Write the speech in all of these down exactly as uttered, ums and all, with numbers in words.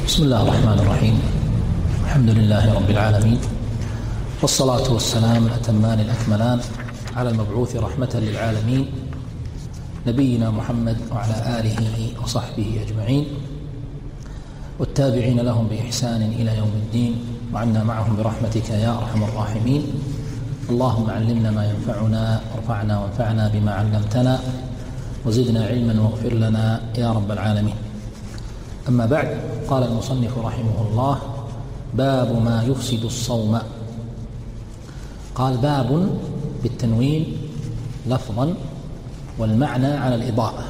بسم الله الرحمن الرحيم. الحمد لله رب العالمين، والصلاة والسلام الأتمان الأكملان على المبعوث رحمة للعالمين نبينا محمد وعلى آله وصحبه أجمعين والتابعين لهم بإحسان إلى يوم الدين، وعنا معهم برحمتك يا أرحم الراحمين. اللهم علمنا ما ينفعنا وارفعنا وانفعنا بما علمتنا وزدنا علما واغفر لنا يا رب العالمين. أما بعد، قال المصنف رحمه الله: باب ما يفسد الصوم. قال باب بالتنوين لفظا والمعنى على الإضاءة،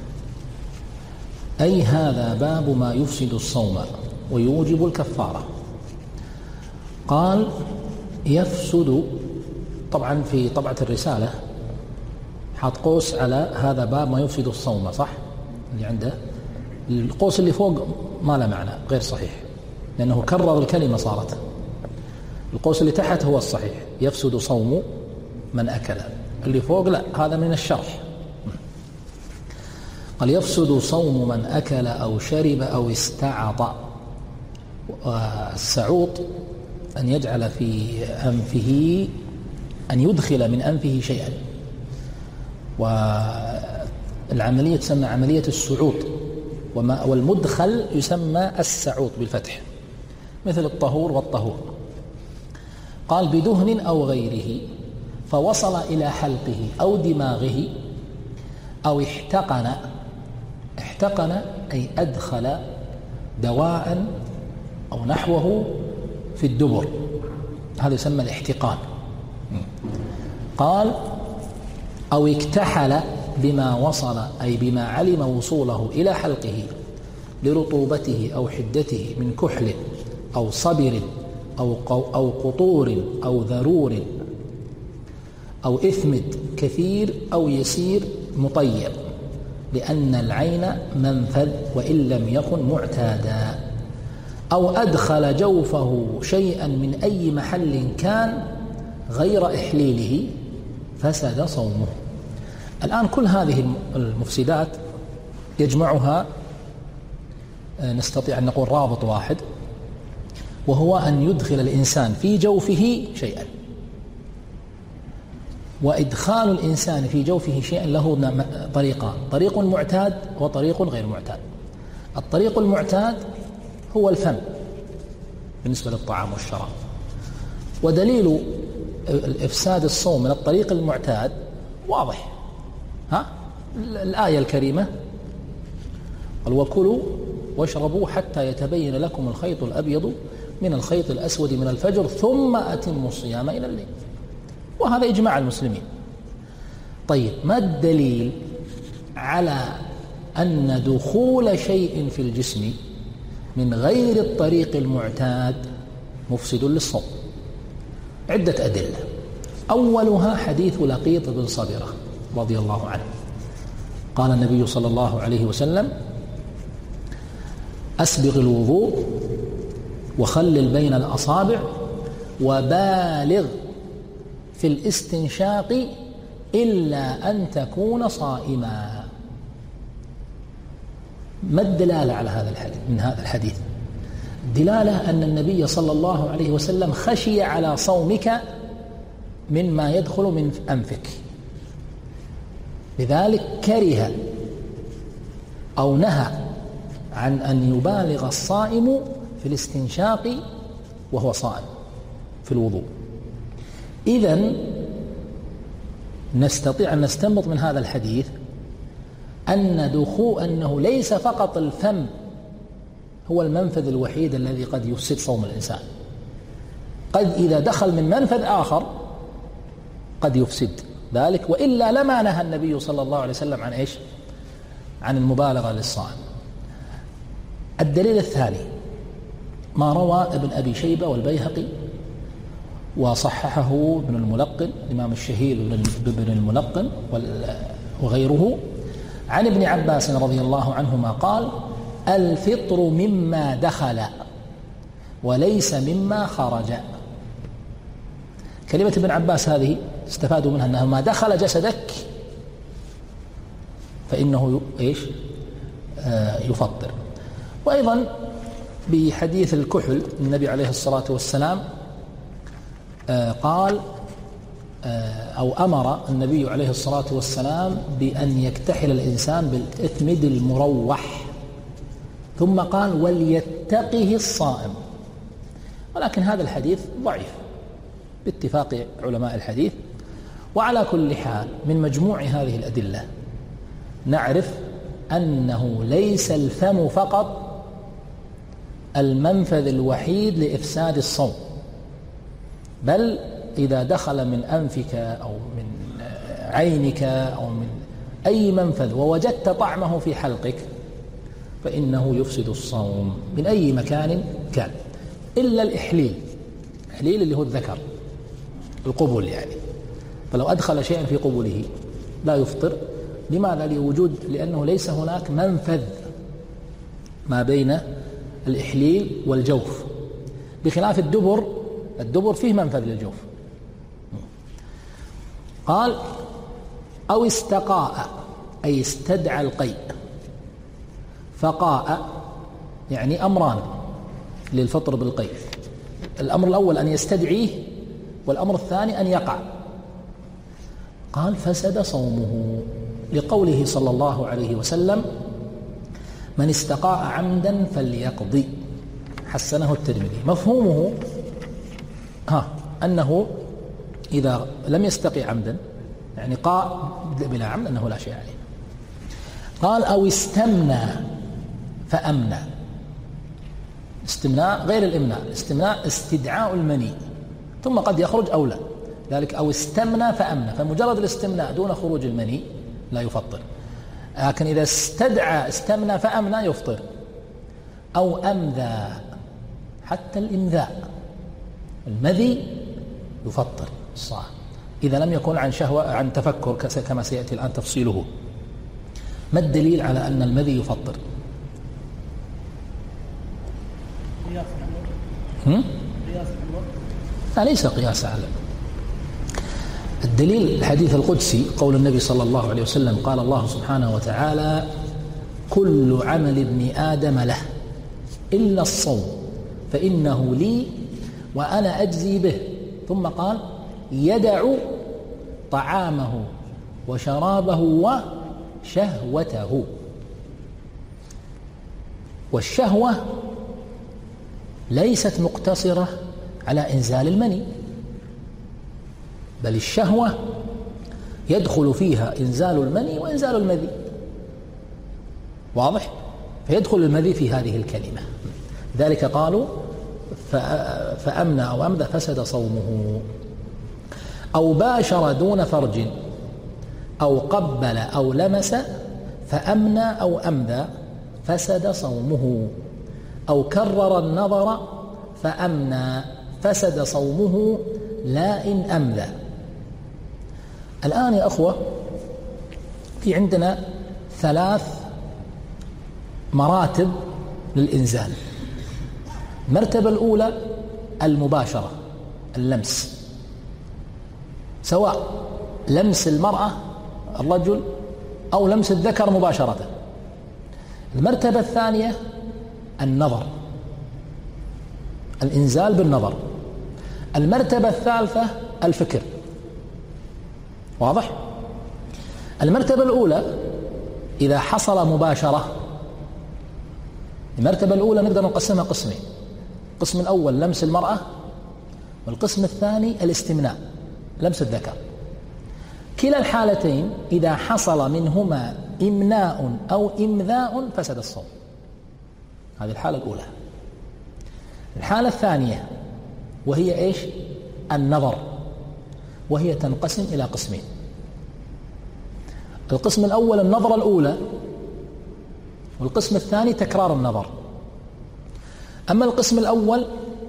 أي هذا باب ما يفسد الصوم ويوجب الكفارة. قال يفسد، طبعا في طبعة الرسالة حاط قوس على هذا باب ما يفسد الصوم، صح؟ اللي عنده القوس اللي فوق ما له معنى، غير صحيح، لأنه كرر الكلمة صارت. القوس اللي تحت هو الصحيح، يفسد صوم من أكل. اللي فوق لا، هذا من الشرح. قال يفسد صوم من أكل أو شرب أو استعط. السعوط أن يجعل في أنفه، أن يدخل من أنفه شيئا، والعملية تسمى عملية السعوط، والمدخل يسمى السعوط بالفتح، مثل الطهور والطهور. قال بدهن أو غيره فوصل إلى حلقه أو دماغه أو احتقن. احتقن أي أدخل دواء أو نحوه في الدبر، هذا يسمى الاحتقان. قال أو اكتحل بما وصل، أي بما علم وصوله إلى حلقه لرطوبته أو حدته من كحل أو صبر أو أو قطور أو ذرور أو إثمد كثير أو يسير مطير، لأن العين منفذ وإن لم يكن معتادا. أو أدخل جوفه شيئا من أي محل كان غير إحليله فسد صومه. الآن كل هذه المفسدات يجمعها نستطيع أن نقول رابط واحد، وهو أن يدخل الإنسان في جوفه شيئا. وإدخال الإنسان في جوفه شيئا له طريقان: طريق معتاد وطريق غير معتاد. الطريق المعتاد هو الفم بالنسبة للطعام والشراب، ودليل الإفساد الصوم من الطريق المعتاد واضح. ها؟ الآية الكريمة: قال وكلوا واشربوا حتى يتبين لكم الخيط الأبيض من الخيط الأسود من الفجر ثم أتموا الصيام إلى الليل. وهذا إجماع المسلمين. طيب، ما الدليل على أن دخول شيء في الجسم من غير الطريق المعتاد مفسد للصوم؟ عدة أدلة. أولها حديث لقيط بن صبرة رضي الله عنه. قال النبي صلى الله عليه وسلم: أسبغ الوضوء وخلل بين الأصابع وبالغ في الاستنشاق إلا أن تكون صائما. ما الدلالة على هذا الحديث من هذا الحديث؟ دلالة أن النبي صلى الله عليه وسلم خشي على صومك مما يدخل من أنفك، لذلك كره أو نهى عن أن يبالغ الصائم في الاستنشاق وهو صائم في الوضوء. إذن نستطيع أن نستنبط من هذا الحديث أن دخول أنه ليس فقط الفم هو المنفذ الوحيد الذي قد يفسد صوم الإنسان، قد إذا دخل من منفذ آخر قد يفسد ذلك، وإلا لما نهى النبي صلى الله عليه وسلم عن إيش؟ عن المبالغة للصائم. الدليل الثاني ما روى ابن أبي شيبة والبيهقي وصححه ابن الملقن، الإمام الشهير ابن الملقن وغيره، عن ابن عباس رضي الله عنهما قال: الفطر مما دخل وليس مما خرج. كلمة ابن عباس هذه استفادوا منها أنه ما دخل جسدك فإنه إيش؟ آه يفطر. وأيضا بحديث الكحل. النبي عليه الصلاة والسلام قال أو أمر النبي عليه الصلاة والسلام بأن يكتحل الإنسان بالإثمد المروح، ثم قال وليتقه الصائم. ولكن هذا الحديث ضعيف باتفاق علماء الحديث. وعلى كل حال من مجموع هذه الأدلة نعرف أنه ليس الفم فقط المنفذ الوحيد لإفساد الصوم، بل إذا دخل من أنفك أو من عينك أو من أي منفذ ووجدت طعمه في حلقك فإنه يفسد الصوم من أي مكان كان، إلا الإحليل. الإحليل اللي هو الذكر، القبل يعني، فلو أدخل شيئا في قبله لا يفطر. لماذا؟ لوجود لأنه ليس هناك منفذ ما بين الإحليل والجوف، بخلاف الدبر. الدبر فيه منفذ للجوف. قال أو استقاء أي استدعى القيء. فقاء يعني أمران للفطر بالقيء: الأمر الأول أن يستدعيه، والأمر الثاني أن يقع. قال فسد صومه لقوله صلى الله عليه وسلم من استقاء عمدا فليقضي، حسنه الترمذي. مفهومه ها أنه إذا لم يستقي عمدا يعني قاء بلا عمد أنه لا شيء عليه. قال أو استمنى فأمنى. استمناء غير الإمناء. استمناء استدعاء المني ثم قد يخرج أو لا، ذلك أو استمنى فأمنى، فمجرد الاستمناء دون خروج المني لا يفطر. لكن إذا استدعى استمنى فأمنى يفطر. أو أمذى، حتى الإمذاء المذي يفطر الصائم إذا لم يكن عن شهوة عن تفكر كما سيأتي الآن تفصيله. ما الدليل على أن المذي يفطر؟ قياس هم؟ قياس لا، ليس قياس على الدليل. الحديث القدسي قول النبي صلى الله عليه وسلم قال الله سبحانه وتعالى كل عمل ابن آدم له إلا الصوم فإنه لي وأنا أجزي به. ثم قال يدع طعامه وشرابه وشهوته. والشهوة ليست مقتصرة على إنزال المني، بل الشهوة يدخل فيها إنزال المني وإنزال المذي. واضح؟ فيدخل المذي في هذه الكلمة. ذلك قالوا فأمنى أو أمذى فسد صومه. أو باشر دون فرج أو قبل أو لمس فأمنى أو أمذى فسد صومه. أو كرر النظر فأمنى فسد صومه لا إن أمذى. الآن يا أخوة في عندنا ثلاث مراتب للإنزال. المرتبة الأولى المباشرة، اللمس، سواء لمس المرأة الرجل أو لمس الذكر مباشرة. المرتبة الثانية النظر، الإنزال بالنظر. المرتبة الثالثة الفكر. واضح؟ المرتبة الأولى إذا حصل مباشرة، المرتبة الأولى نقدر نقسمها قسمين: القسم الأول لمس المرأة، والقسم الثاني الاستمناء لمس الذكر. كلا الحالتين إذا حصل منهما إمناء أو إمذاء فسد الصوم. هذه الحالة الأولى. الحالة الثانية وهي إيش؟ النظر، وهي تنقسم إلى قسمين: القسم الأول النظرة الأولى، والقسم الثاني تكرار النظر. أما القسم الأول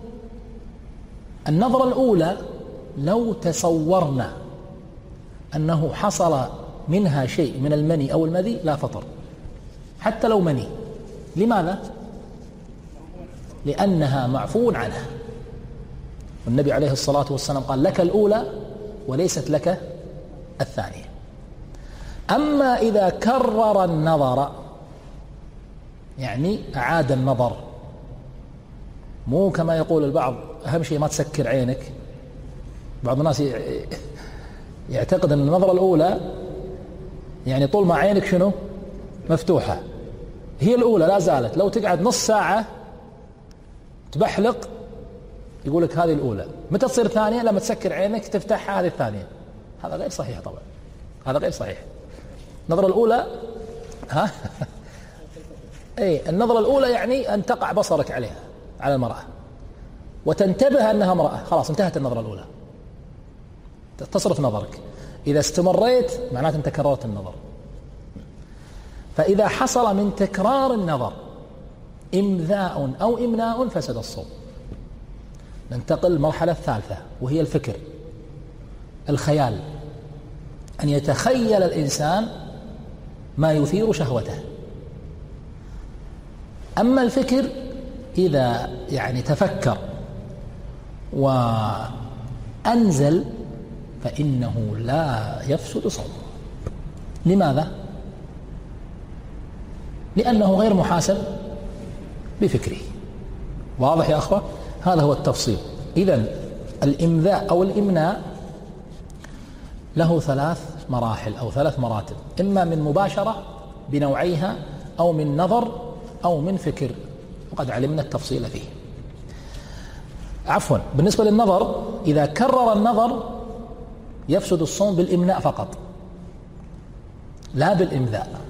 النظرة الأولى لو تصورنا أنه حصل منها شيء من المني أو المذي لا فطر، حتى لو مني. لماذا؟ لأنها معفو عنها، والنبي عليه الصلاة والسلام قال لك الأولى وليست لك الثانية. أما إذا كرر النظر يعني أعاد النظر مو كما يقول البعض أهم شيء ما تسكر عينك. بعض الناس يعتقد أن النظرة الأولى يعني طول ما عينك شنو مفتوحة هي الأولى لا زالت، لو تقعد نص ساعة تبحلق يقولك هذه الأولى. متى تصير ثانية؟ لما تسكر عينك تفتحها هذه الثانية. هذا غير صحيح طبعا، هذا غير صحيح. النظرة الأولى ها اي النظرة الأولى يعني أن تقع بصرك عليها على المرأة وتنتبه أنها امرأة، خلاص انتهت النظرة الأولى، تصرف نظرك. إذا استمريت معناته أنت كررت النظر. فإذا حصل من تكرار النظر إمذاء أو إمناء فسد الصوم. ننتقل للمرحلة الثالثة وهي الفكر، الخيال، أن يتخيل الإنسان ما يثير شهوته. أما الفكر إذا يعني تفكر وأنزل فإنه لا يفسد صومه. لماذا؟ لأنه غير محاسب بفكره. واضح يا أخوة؟ هذا هو التفصيل. إذن الإمذاء أو الإمناء له ثلاث مراحل أو ثلاث مراتب، إما من مباشرة بنوعيها أو من نظر أو من فكر، وقد علمنا التفصيل فيه. عفوا، بالنسبة للنظر إذا كرر النظر يفسد الصوم بالإمناء فقط لا بالإمذاء.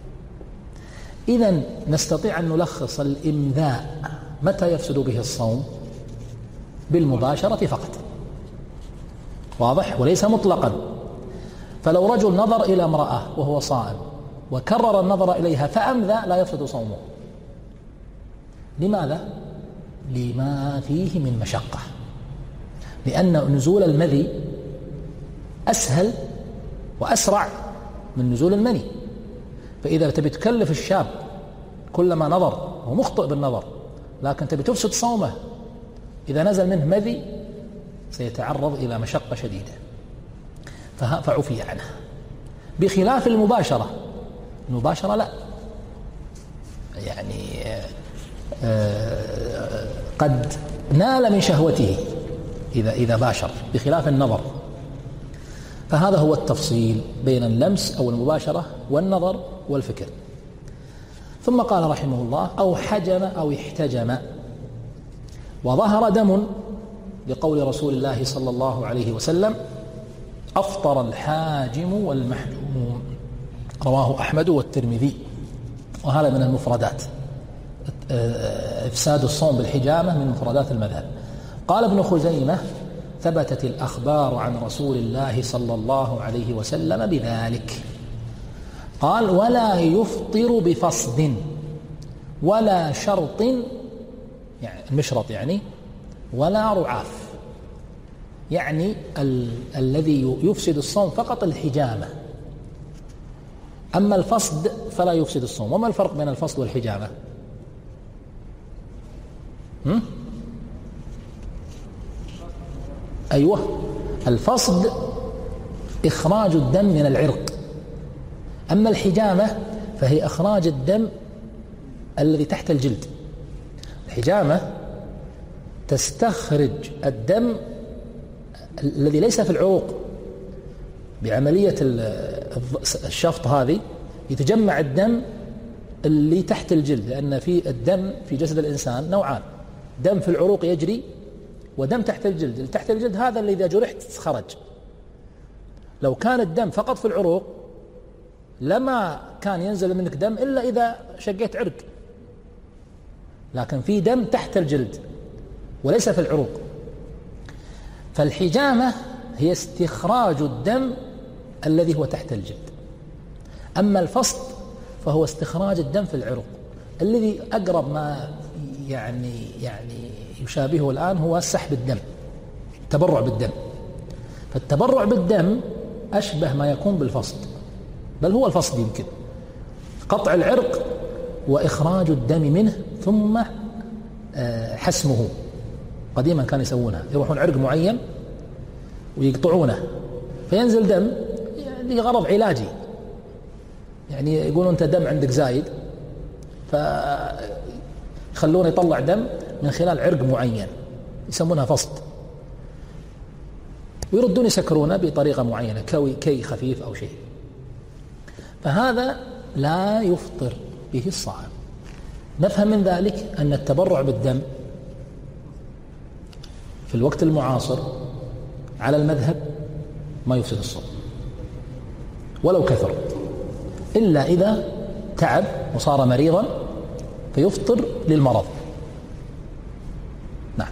إذن نستطيع أن نلخص الإمذاء متى يفسد به الصوم؟ بالمباشرة فقط. واضح؟ وليس مطلقا. فلو رجل نظر إلى امرأة وهو صائم وكرر النظر إليها فأمذى لا يفسد صومه. لماذا؟ لما فيه من مشقة، لأن نزول المذي أسهل وأسرع من نزول المني. فإذا تبي تكلف الشاب كلما نظر هو مخطئ بالنظر لكن تبي تفسد صومه إذا نزل منه مذي سيتعرض إلى مشقة شديدة فعفي عنه، بخلاف المباشرة. المباشرة لا، يعني قد نال من شهوته إذا إذا باشر، بخلاف النظر. فهذا هو التفصيل بين اللمس أو المباشرة والنظر والفكر. ثم قال رحمه الله: أو حجم أو احتجم وظهر دم، لقول رسول الله صلى الله عليه وسلم: أفطر الحاجم والمحجوم، رواه أحمد والترمذي. وهذا من المفردات، إفساد الصوم بالحجامة من مفردات المذهب. قال ابن خزيمة: ثبتت الأخبار عن رسول الله صلى الله عليه وسلم بذلك. قال: ولا يفطر بفصد ولا شرط، يعني المشرط يعني، ولا رعاف، يعني ال- الذي يفسد الصوم فقط الحجامة، أما الفصد فلا يفسد الصوم. وما الفرق بين الفصد والحجامة؟ هم؟ أيوة، الفصد إخراج الدم من العرق، أما الحجامة فهي إخراج الدم الذي تحت الجلد. الحجامة تستخرج الدم الذي ليس في العروق بعملية الشفط، هذه يتجمع الدم اللي تحت الجلد، لأن في الدم في جسد الإنسان نوعان: دم في العروق يجري ودم تحت الجلد. اللي تحت الجلد هذا اللي إذا جرحت خرج. لو كان الدم فقط في العروق لما كان ينزل منك دم إلا إذا شقيت عرق، لكن في دم تحت الجلد وليس في العروق. فالحجامة هي استخراج الدم الذي هو تحت الجلد، أما الفصد فهو استخراج الدم في العروق. الذي أقرب ما يعني يعني يشابهه الآن هو سحب الدم، التبرع بالدم. فالتبرع بالدم أشبه ما يكون بالفصد، بل هو الفصد، يمكن قطع العرق وإخراج الدم منه ثم حسمه. قديما كانوا يسوونها، يروحون عرق معين ويقطعونه فينزل دم لغرض علاجي، يعني يقولون أنت دم عندك زايد فيخلونه يطلع دم من خلال عرق معين يسمونها فصد، ويردون يسكرونه بطريقة معينة كي, كي خفيف أو شيء، فهذا لا يفطر به الصائم. نفهم من ذلك أن التبرع بالدم في الوقت المعاصر على المذهب ما يفسد الصوم ولو كثر، إلا إذا تعب وصار مريضا فيفطر للمرض. نعم.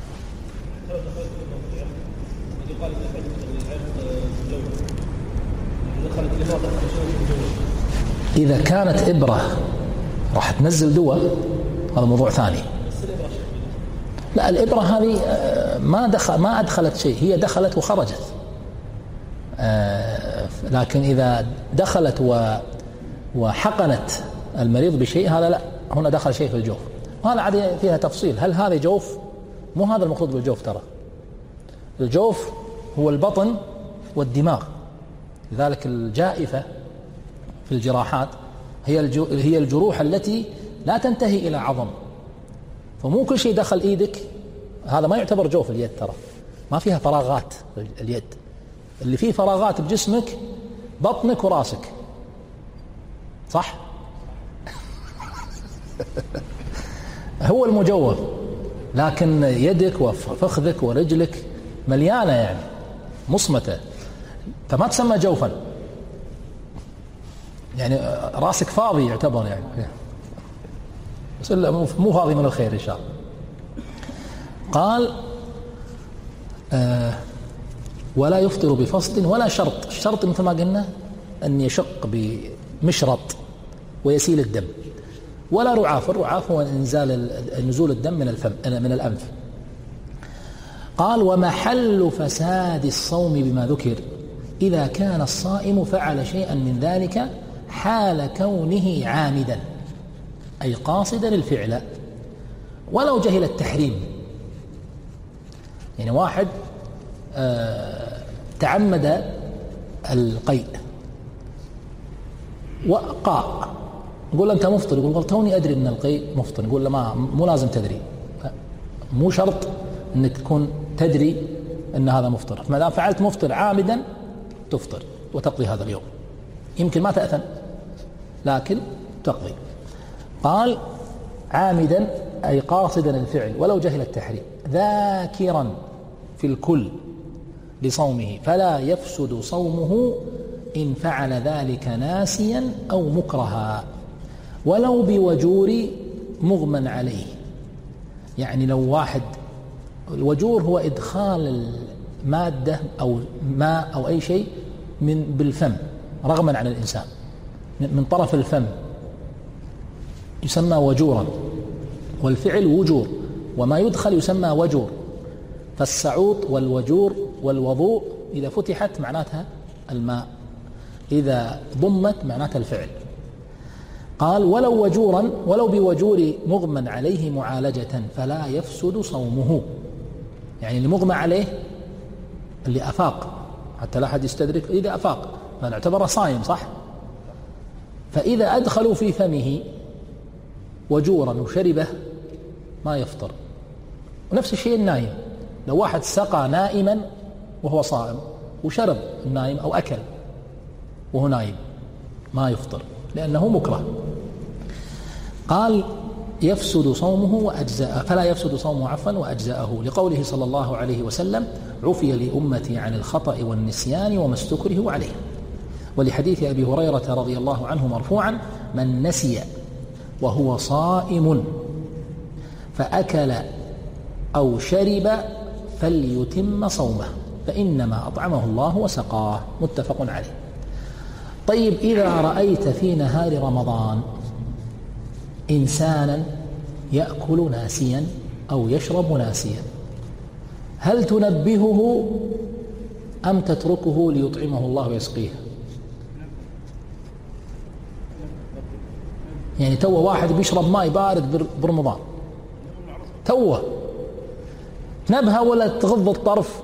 إذا كانت إبرة راح تنزل دواء هذا موضوع ثاني. لا، الإبرة هذه ما دخل ما أدخلت شيء، هي دخلت وخرجت. لكن إذا دخلت وحقنت المريض بشيء هذا لا، هنا دخل شيء في الجوف، وهذا عاد فيها تفصيل. هل هذا جوف؟ مو هذا المقصود بالجوف، ترى الجوف هو البطن والدماغ، لذلك الجائفة في الجراحات هي هي الجروح التي لا تنتهي إلى عظم، فمو كل شيء دخل إيدك هذا ما يعتبر جوف اليد، ترى ما فيها فراغات اليد، اللي فيه فراغات بجسمك بطنك وراسك، صح؟ هو المجوف، لكن يدك وفخذك ورجلك مليانة يعني مصمتة، فما تسمى جوفا، يعني راسك فاضي يعتبر يعني، بس مو فاضي من الخير إن شاء الله. قال آه ولا يفطر بفصد ولا شرط. الشرط مثل ما قلنا أن يشق بمشرط ويسيل الدم، ولا رعاف. الرعاف هو إنزال نزول الدم من الفم من الأنف. قال ومحل فساد الصوم بما ذكر إذا كان الصائم فعل شيئا من ذلك حال كونه عامدا، أي قاصدا الفعل ولو جهل التحريم. يعني واحد آه تعمد القيء وقاء، نقول له أنت مفطر، يقول توني أدري أن القيء مفطر، نقول له ما مو لازم تدري، مو شرط أنك تكون تدري أن هذا مفطر، ما دام فعلت مفطر عامدا تفطر وتقضي هذا اليوم، يمكن ما تأثم لكن تقضي. قال عامدا أي قاصدا الفعل ولو جهل التحريم، ذاكرا في الكل لصومه فلا يفسد صومه إن فعل ذلك ناسيا أو مكرها ولو بوجور مغمى عليه. يعني لو واحد، الوجور هو إدخال المادة أو ماء أو أي شيء من بالفم رغما عن الإنسان من طرف الفم يسمى وجورا، والفعل وجور، وما يدخل يسمى وجور. فالسعوط والوجور والوضوء إذا فتحت معناتها الماء، إذا ضمت معناتها الفعل. قال ولو وجورا ولو بوجور مغمى عليه معالجة فلا يفسد صومه. يعني اللي مغمى عليه اللي أفاق، حتى لا أحد يستدرك، إذا أفاق فنعتبره صائم، صح؟ فإذا أدخلوا في فمه وجورا وشربه ما يفطر. ونفس الشيء النايم، لو واحد سقى نائما وهو صائم وشرب النايم أو أكل وهو نايم ما يفطر لأنه مكره. قال يفسد صومه وأجزاءه، فلا يفسد صومه عفوا وأجزاءه، لقوله صلى الله عليه وسلم عفي لأمتي عن الخطأ والنسيان وما استكره عليه. ولحديث أبي هريرة رضي الله عنه مرفوعا من نسي وهو صائم فأكل أو شرب فليتم صومه فإنما أطعمه الله وسقاه، متفق عليه. طيب إذا رأيت في نهار رمضان إنسانا يأكل ناسيا أو يشرب ناسيا، هل تنبهه أم تتركه ليطعمه الله ويسقيه؟ يعني توه واحد بيشرب ماء بارد برمضان، توه تنبهه ولا تغض الطرف؟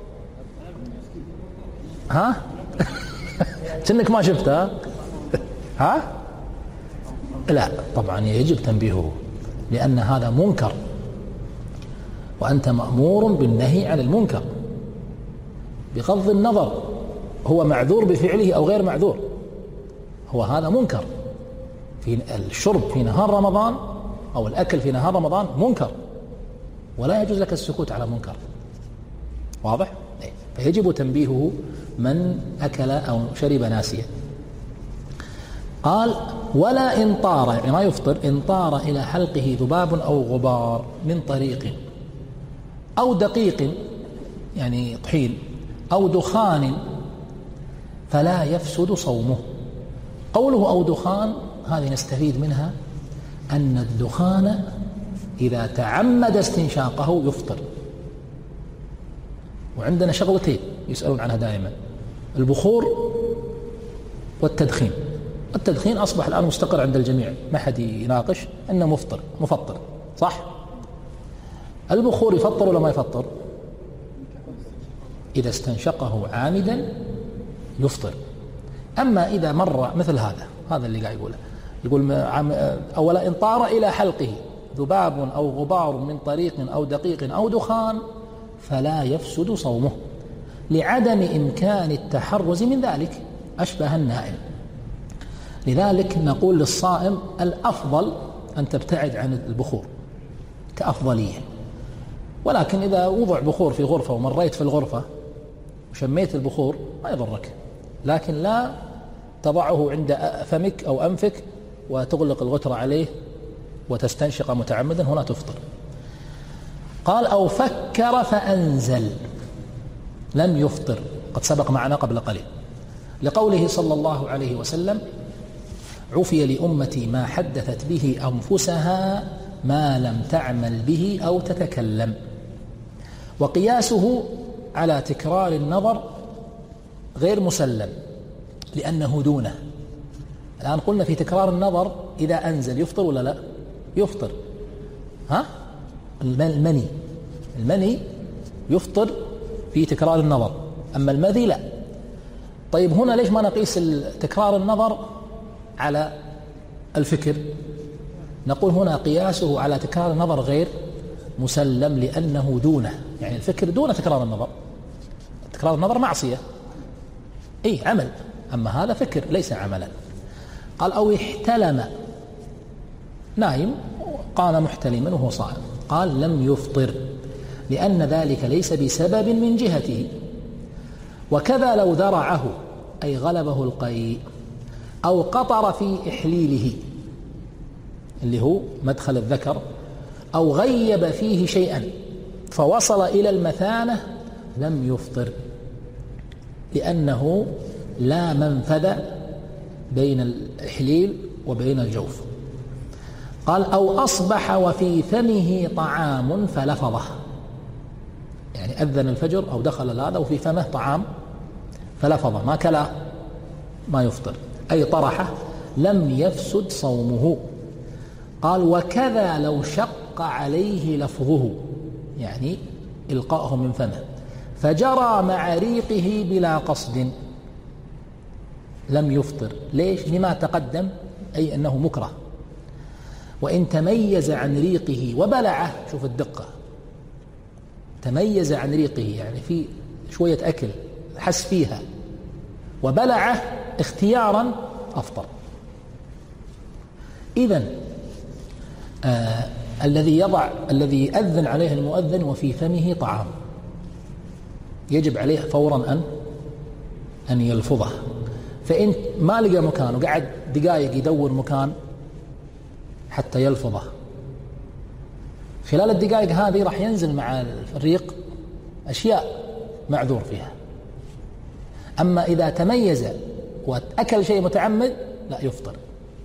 ها؟ كأنك ما شفتها؟ ها؟ لا طبعا يجب تنبيهه، لأن هذا منكر وأنت مأمور بالنهي عن المنكر بغض النظر هو معذور بفعله أو غير معذور، هو هذا منكر. في الشرب في نهار رمضان أو الأكل في نهار رمضان منكر، ولا يجوز لك السكوت على منكر. واضح؟ فيجب تنبيهه من أكل أو شرب ناسيا. قال ولا إن طار، يعني ما يفطر، إن طار إلى حلقه ذباب أو غبار من طريق أو دقيق يعني طحين أو دخان فلا يفسد صومه. قوله أو دخان هذه نستفيد منها أن الدخان إذا تعمد استنشاقه يفطر. وعندنا شغلتين يسألون عنها دائما، البخور والتدخين. التدخين أصبح الآن مستقر عند الجميع، ما حد يناقش أنه مفطر مفطر، صح؟ البخور يفطر ولا ما يفطر؟ إذا استنشقه عامدا يفطر. أما إذا مر مثل هذا هذا اللي قاعد يقوله، يقول أولا إن طار إلى حلقه ذباب أو غبار من طريق أو دقيق أو دخان فلا يفسد صومه لعدم إمكان التحرز من ذلك، أشبه النائم. لذلك نقول للصائم الأفضل أن تبتعد عن البخور كأفضلية، ولكن إذا وضع بخور في غرفة ومريت في الغرفة وشميت البخور ما يضرك، لكن لا تضعه عند فمك أو أنفك وتغلق الغترة عليه وتستنشق متعمدا، هنا تفطر. قال أو فكر فأنزل لم يفطر، قد سبق معنا قبل قليل، لقوله صلى الله عليه وسلم عفي لأمتي ما حدثت به أنفسها ما لم تعمل به أو تتكلم. وقياسه على تكرار النظر غير مسلم لأنه دونه. الآن قلنا في تكرار النظر إذا أنزل يفطر ولا لا؟ يفطر. ها؟ المني المني يفطر في تكرار النظر، أما المذي لا. طيب هنا ليش ما نقيس تكرار النظر على الفكر؟ نقول هنا قياسه على تكرار النظر غير مسلم لأنه دونه، يعني الفكر دون تكرار النظر. تكرار النظر معصية، أي عمل، أما هذا فكر ليس عملا. قال أو احتلم، نايم قام محتلما وهو صائم، قال لم يفطر لأن ذلك ليس بسبب من جهته. وكذا لو ذرعه أي غلبه القيء أو قطر في إحليله اللي هو مدخل الذكر أو غيب فيه شيئا فوصل إلى المثانة لم يفطر لأنه لا منفذ بين الإحليل وبين الجوف. قال أو أصبح وفي فمه طعام فلفظه، يعني أذن الفجر أو دخل هذا وفي فمه طعام فلفظه ما كلا ما يفطر، أي طرحه لم يفسد صومه. قال وكذا لو شق عليه لفظه، يعني إلقاءه من فمه فجرى مع ريقه بلا قصد لم يفطر. ليش؟ لما تقدم، أي أنه مكره. وإن تميز عن ريقه وبلعه، شوف الدقة، تميز عن ريقه يعني في شوية أكل حس فيها وبلعه اختيارا أفطر. إذن آه الذي يضع الذي يأذن عليه المؤذن وفي فمه طعام يجب عليه فورا أن أن يلفظه، فإن ما لقى مكان وقعد دقائق يدور مكان حتى يلفظه، خلال الدقائق هذه راح ينزل مع الريق أشياء معذور فيها. أما إذا تميز وأكل شيء متعمد لا يفطر.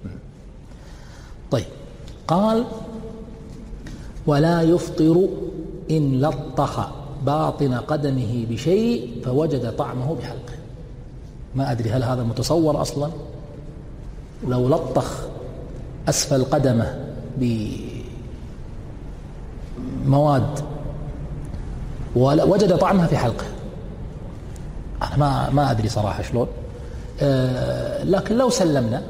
طيب قال ولا يفطر إن لطخ باطن قدمه بشيء فوجد طعمه بحلقه. ما أدري هل هذا متصور أصلا؟ لو لطخ أسفل قدمه بمواد ووجد طعمها في حلقه، أنا ما ما أدري صراحة شلون، أه لكن لو سلمنا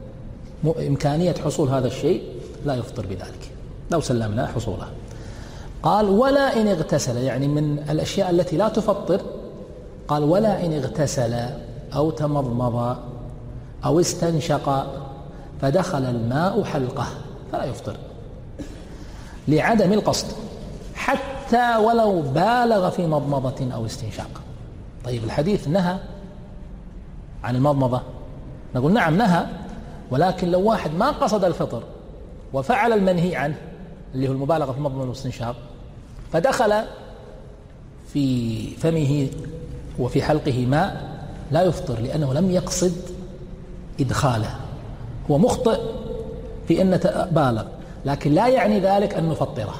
إمكانية حصول هذا الشيء لا يفطر بذلك، لو سلمنا حصوله. قال ولا إن اغتسل، يعني من الأشياء التي لا تفطر، قال ولا إن اغتسل أو تمضمض أو استنشق فدخل الماء حلقه فلا يفطر لعدم القصد حتى ولو بالغ في مضمضة أو استنشاق. طيب الحديث نهى عن المضمضة، نقول نعم نهى، ولكن لو واحد ما قصد الفطر وفعل المنهي عنه اللي هو المبالغة في المضمضة والاستنشاق فدخل في فمه وفي حلقه ماء لا يفطر، لأنه لم يقصد إدخاله، هو مخطئ في أن بالغ، لكن لا يعني ذلك أن نفطره.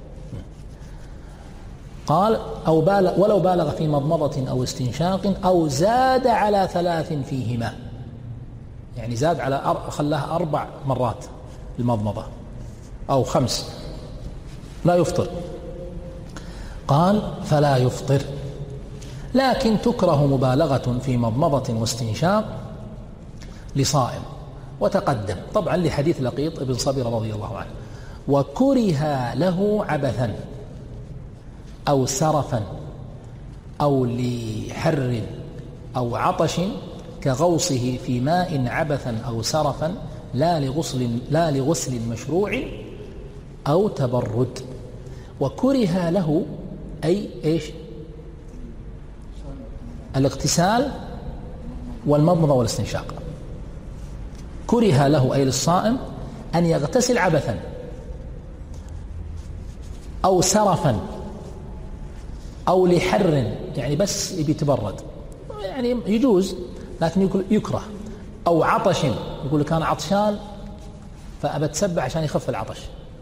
قال أو بالغ ولو بالغ في مضمضة أو استنشاق أو زاد على ثلاث فيهما، يعني زاد على أر... خلاها أربع مرات المضمضة أو خمس لا يفطر. قال فلا يفطر، لكن تكره مبالغة في مضمضة واستنشاق لصائم، وتقدم طبعا لحديث لقيط بن صبر رضي الله عنه. وكره له عبثا أو سرفا أو لحر أو عطش كغوصه في ماء عبثا أو سرفا لا لغسل لا لغسل مشروع أو تبرد. وكره له أي إيش؟ الاغتسال والمضمضة والاستنشاق. كره له أي للصائم أن يغتسل عبثا أو سرفا أو لحر، يعني بس يبي يتبرد، يعني يجوز لكن يقول يكره. أو عطش، يقول كان عطشان فأبى أتسبح عشان يخف العطش.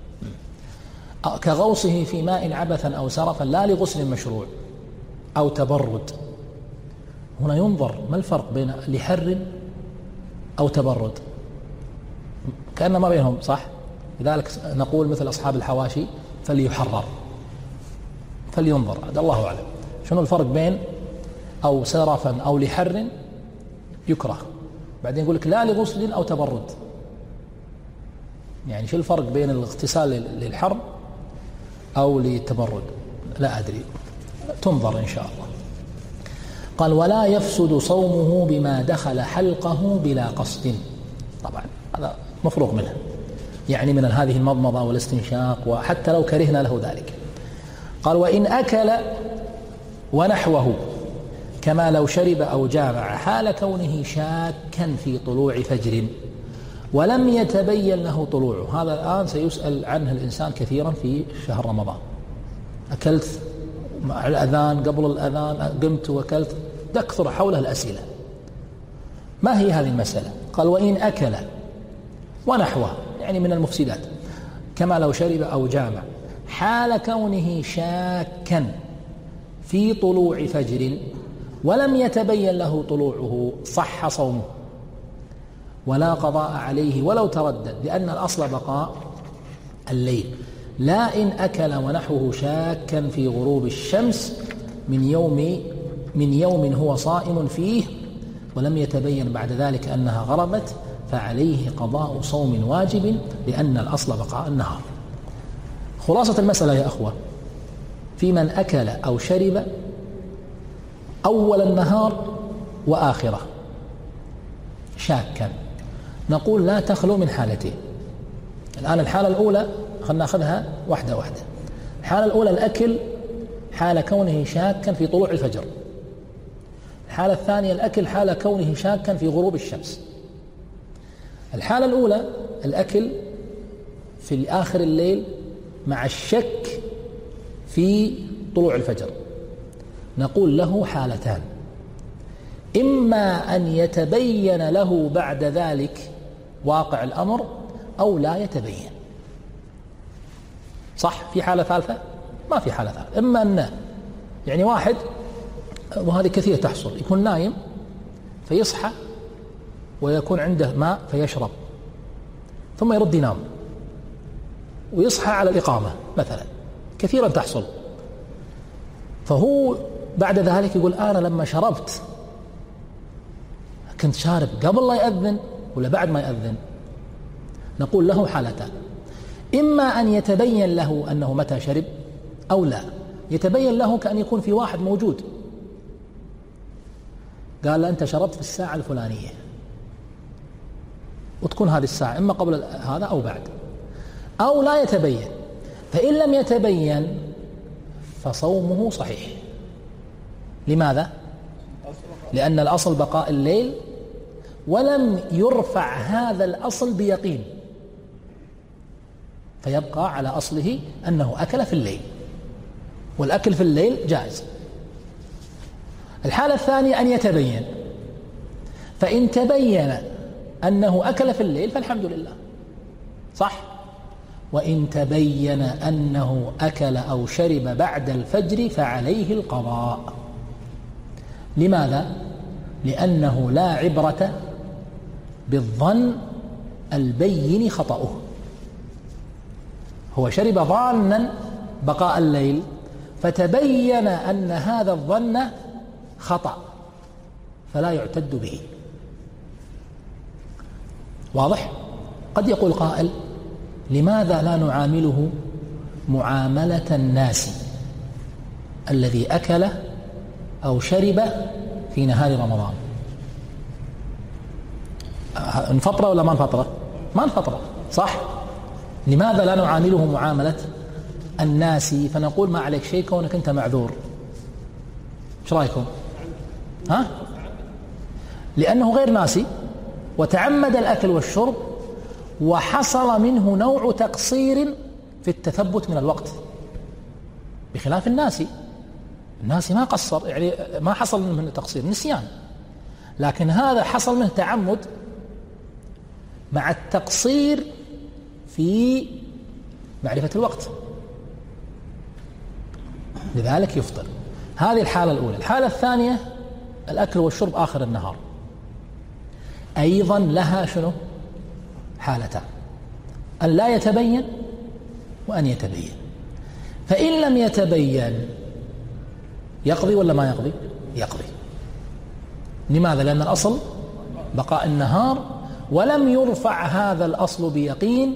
كغوصه في ماء عبثا أو سرفا لا لغسل مشروع أو تبرد. هنا ينظر ما الفرق بين لحر أو تبرد، كأن ما بينهم صح. لذلك نقول مثل أصحاب الحواشي فليحرر، فلينظر، هذا الله أعلم شنو الفرق بين أو سرفا أو لحر يكره، بعدين يقول لك لا لغسل أو تبرد، يعني شو الفرق بين الاغتسال للحر أو للتبرد؟ لا أدري، تنظر إن شاء الله. قال ولا يفسد صومه بما دخل حلقه بلا قصد، طبعا هذا مفروغ منه، يعني من هذه المضمضة والاستنشاق، وحتى لو كرهنا له ذلك. قال وإن أكل ونحوه كما لو شرب أو جامع حال كونه شاكا في طلوع فجر ولم يتبين له طلوعه. هذا الآن سيسأل عنه الإنسان كثيرا في شهر رمضان. أكلت مع الأذان، قبل الأذان قمت وأكلت، تكثر حوله الأسئلة. ما هي هذه المسألة؟ قال وإن أكل ونحوه، يعني من المفسدات، كما لو شرب أو جامع حال كونه شاكا في طلوع فجر ولم يتبين له طلوعه صح صومه ولا قضاء عليه ولو تردد، لأن الأصل بقاء الليل. لا إن أكل ونحوه شاكا في غروب الشمس من يوم من يوم هو صائم فيه ولم يتبين بعد ذلك أنها غربت فعليه قضاء صوم واجب، لأن الأصل بقاء النهار. خلاصة المسألة يا أخوة، في من أكل أو شرب أول النهار وآخره شاكا، نقول لا تخلو من حالتين. الآن الحالة الأولى خلنا نأخذها واحدة واحدة. الحالة الأولى الأكل حال كونه شاكا في طلوع الفجر. الحالة الثانية الأكل حال كونه شاكا في غروب الشمس. الحالة الأولى الأكل في آخر الليل مع الشك في طلوع الفجر، نقول له حالتان: إما أن يتبين له بعد ذلك واقع الأمر أو لا يتبين. صح؟ في حالة ثالثة؟ ما في حالة ثالثة. إما أن يعني واحد، وهذه كثير تحصل، يكون نايم فيصحى ويكون عنده ماء فيشرب ثم يرد ينام ويصحى على الإقامة مثلا، كثيرا تحصل. فهو بعد ذلك يقول أنا لما شربت كنت شارب قبل لا يأذن ولا بعد ما يأذن؟ نقول له حالتان: إما أن يتبين له أنه متى شرب أو لا. يتبين له كأن يكون في واحد موجود قال له أنت شربت في الساعة الفلانية، وتكون هذه الساعة إما قبل هذا أو بعد، أو لا يتبين. فإن لم يتبين فصومه صحيح. لماذا؟ لأن الأصل بقاء الليل، ولم يرفع هذا الأصل بيقين، فيبقى على أصله أنه أكل في الليل، والأكل في الليل جائز. الحالة الثانية أن يتبين، فإن تبين أنه أكل في الليل فالحمد لله صح، وإن تبين أنه أكل أو شرب بعد الفجر فعليه القضاء. لماذا؟ لأنه لا عبرة بالظن البين خطأه. هو شرب ظانا بقاء الليل، فتبين أن هذا الظن خطأ، فلا يعتد به. واضح؟ قد يقول قائل لماذا لا نعامله معاملة الناس الذي أكل أو شرب في نهار رمضان؟ انفطرة ولا ما انفطرة؟ ما انفطرة صح؟ لماذا لا نعامله معاملة الناس فنقول ما عليك شيء كونك أنت معذور؟ ايش رأيكم؟ ها؟ لأنه غير ناسي وتعمد الأكل والشرب، وحصل منه نوع تقصير في التثبت من الوقت، بخلاف الناس. الناس ما قصر، يعني ما حصل منه تقصير، نسيان، لكن هذا حصل منه تعمد مع التقصير في معرفة الوقت، لذلك يفطر. هذه الحالة الأولى. الحالة الثانية الأكل والشرب آخر النهار، أيضا لها شنو؟ حالتان، أن لا يتبين وأن يتبين. فإن لم يتبين يقضي ولا ما يقضي؟ يقضي. لماذا؟ لأن الأصل بقاء النهار، ولم يرفع هذا الأصل بيقين،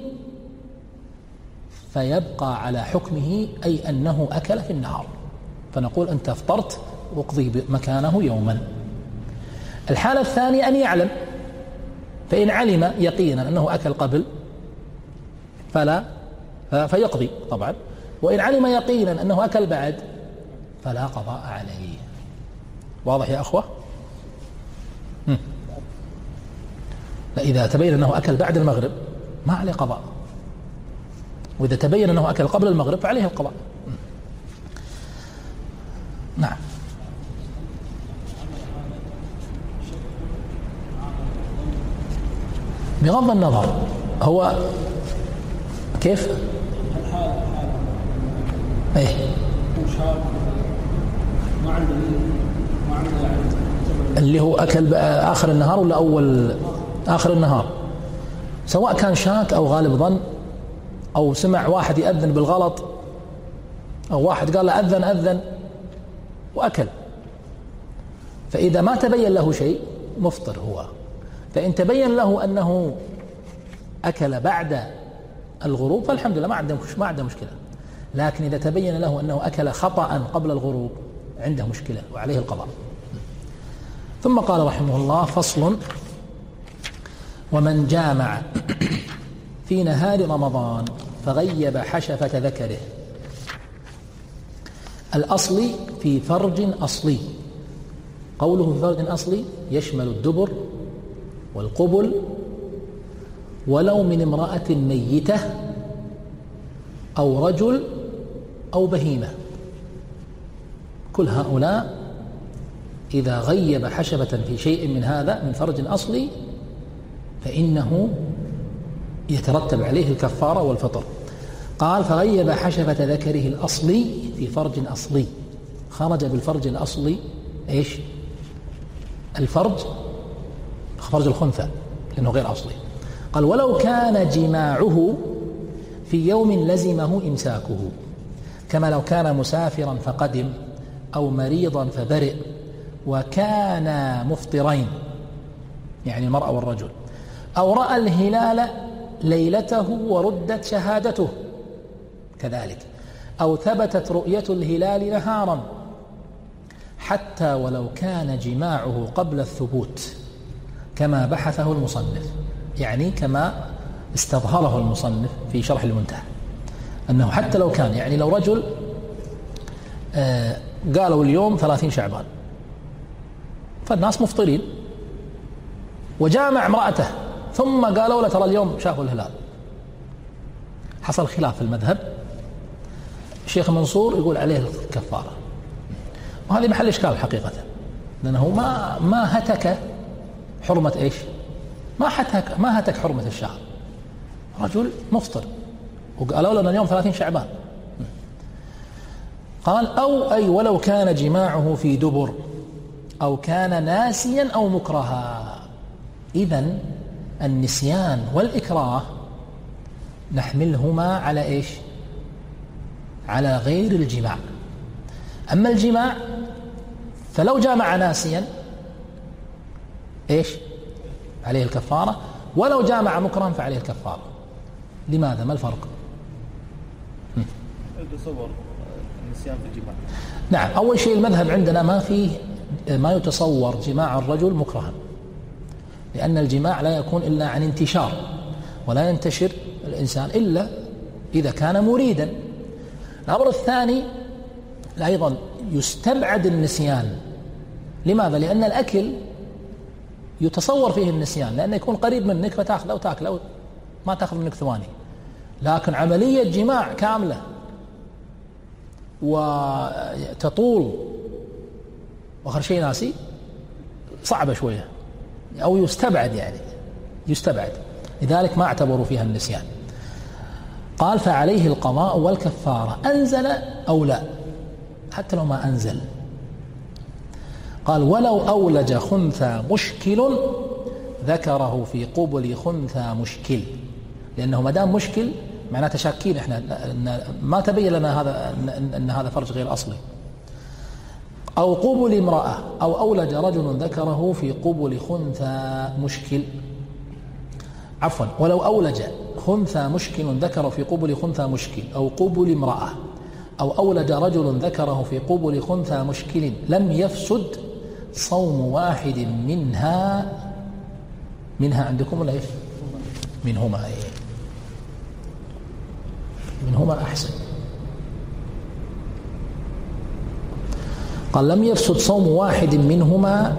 فيبقى على حكمه، أي أنه أكل في النهار، فنقول أنت افطرت واقضي مكانه يوما. الحالة الثانية أن يعلم، فإن علم يقينا أنه أكل قبل فلا فيقضي طبعا، وإن علم يقينا أنه أكل بعد فلا قضاء عليه. واضح يا أخوة؟ إذا تبين أنه أكل بعد المغرب ما عليه قضاء، وإذا تبين أنه أكل قبل المغرب فعليه القضاء. نعم. بغض النظر هو كيف؟ ايه اللي هو أكل آخر النهار ولا أول آخر النهار، سواء كان شاك أو غالب ظن، أو سمع واحد يأذن بالغلط، أو واحد قال له أذن أذن وأكل، فإذا ما تبين له شيء مفطر هو. فإن تبين له أنه أكل بعد الغروب فالحمد لله ما عنده ما عنده مشكلة، لكن إذا تبين له أنه أكل خطأ قبل الغروب عنده مشكلة وعليه القضاء. ثم قال رحمه الله: فصل: ومن جامع في نهار رمضان فغيب حشفة ذكره. الأصل في فرج أصلي، قوله في فرج أصلي يشمل الدبر والقبل ولو من امرأة ميتة أو رجل أو بهيمة، كل هؤلاء إذا غيب حشفة في شيء من هذا من فرج أصلي فإنه يترتب عليه الكفارة والفطر. قال: فغيب حشفة ذكره الأصلي في فرج أصلي، خرج بالفرج الأصلي إيش؟ الفرج فرج الخنثى لأنه غير أصلي. قال: ولو كان جماعه في يوم لزمه إمساكه، كما لو كان مسافرا فقدم أو مريضا فبرئ وكان مفطرين، يعني المرأة والرجل، أو رأى الهلال ليلته وردت شهادته كذلك، أو ثبتت رؤية الهلال نهارا حتى ولو كان جماعه قبل الثبوت كما بحثه المصنف، يعني كما استظهره المصنف في شرح المنتهى، أنه حتى لو كان، يعني لو رجل آه قالوا اليوم ثلاثين شعبان فالناس مفطرين وجامع امرأته ثم قالوا له ترى اليوم شافوا الهلال، حصل خلاف في المذهب. الشيخ منصور يقول عليه الكفارة، وهذه محل إشكال حقيقة، لأنه ما ما هتك حرمة إيش؟ ما هتك ما هتك حرمة الشهر، رجل مفطر وقالوا لنا اليوم ثلاثين شعبان. قال أو أي ولو كان جماعه في دبر أو كان ناسيا أو مكرها. إذن النسيان والإكراه نحملهما على إيش؟ على غير الجماع. أما الجماع فلو جامع ناسيا إيش؟ عليه الكفارة، ولو جامع مكرها فعليه الكفارة. لماذا؟ ما الفرق؟ يتصور النسيان في الجماع. نعم، أول شيء المذهب عندنا ما فيه ما يتصور جماع الرجل مكرها، لأن الجماع لا يكون إلا عن انتشار، ولا ينتشر الإنسان إلا إذا كان مريدا. الأمر الثاني أيضا يستبعد النسيان. لماذا؟ لأن الأكل يتصور فيه النسيان، لأنه يكون قريب منك فتأخذ أو تأكل أو ما تأخذ منك ثواني، لكن عملية جماع كاملة وتطول وآخر شيء ناسي صعبة شوية، أو يستبعد، يعني يستبعد، لذلك ما اعتبروا فيها النسيان. قال فعليه القضاء والكفارة أنزل أو لا، حتى لو ما أنزل. قال ولو أولج خنثى مشكل ذكره في قبل خنثى مشكل، لأنه ما دام مشكل معناته شاكين إحنا ما تبين لنا هذا أن هذا فرج غير أصلي. أو قبل امرأة أو أولج رجل ذكره في قبل خنثى مشكل، عفوا ولو أولج خنثى مشكل ذكره في قبل خنثى مشكل أو قبل امرأة أو أولج رجل ذكره في قبل خنثى مشكل لم يفسد صوم واحد منها منها عندكم ولا إيش؟ منهما إيه؟ منهما أحسن. قال لم يفسد صوم واحد منهما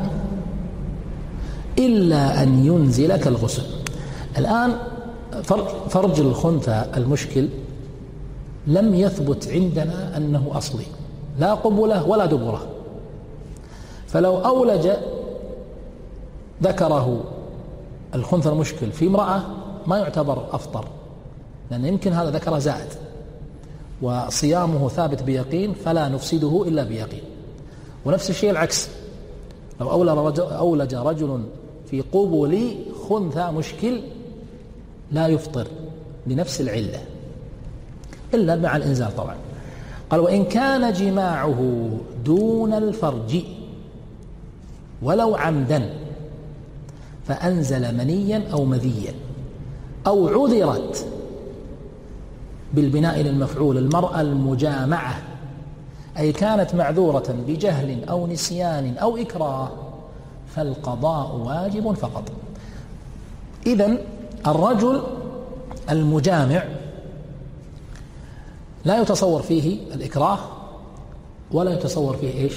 إلا أن ينزل كالغسل. الآن فرج الخنثى المشكل لم يثبت عندنا أنه أصلي، لا قبله ولا دبره، فلو أولج ذكره الخنثى المشكل في امرأة ما يعتبر أفطر، لأن يمكن هذا ذكره زائد وصيامه ثابت بيقين فلا نفسده إلا بيقين. ونفس الشيء العكس، لو أولج رجل في قبل خنثى مشكل لا يفطر لنفس العلة إلا مع الإنزال طبعا. قال وإن كان جماعه دون الفرج ولو عمدا فأنزل منيا أو مذيا أو عذرت بالبناء للمفعول المرأة المجامعة، أي كانت معذورة بجهل أو نسيان أو إكراه فالقضاء واجب فقط. إذن الرجل المجامع لا يتصور فيه الإكراه ولا يتصور فيه إيش؟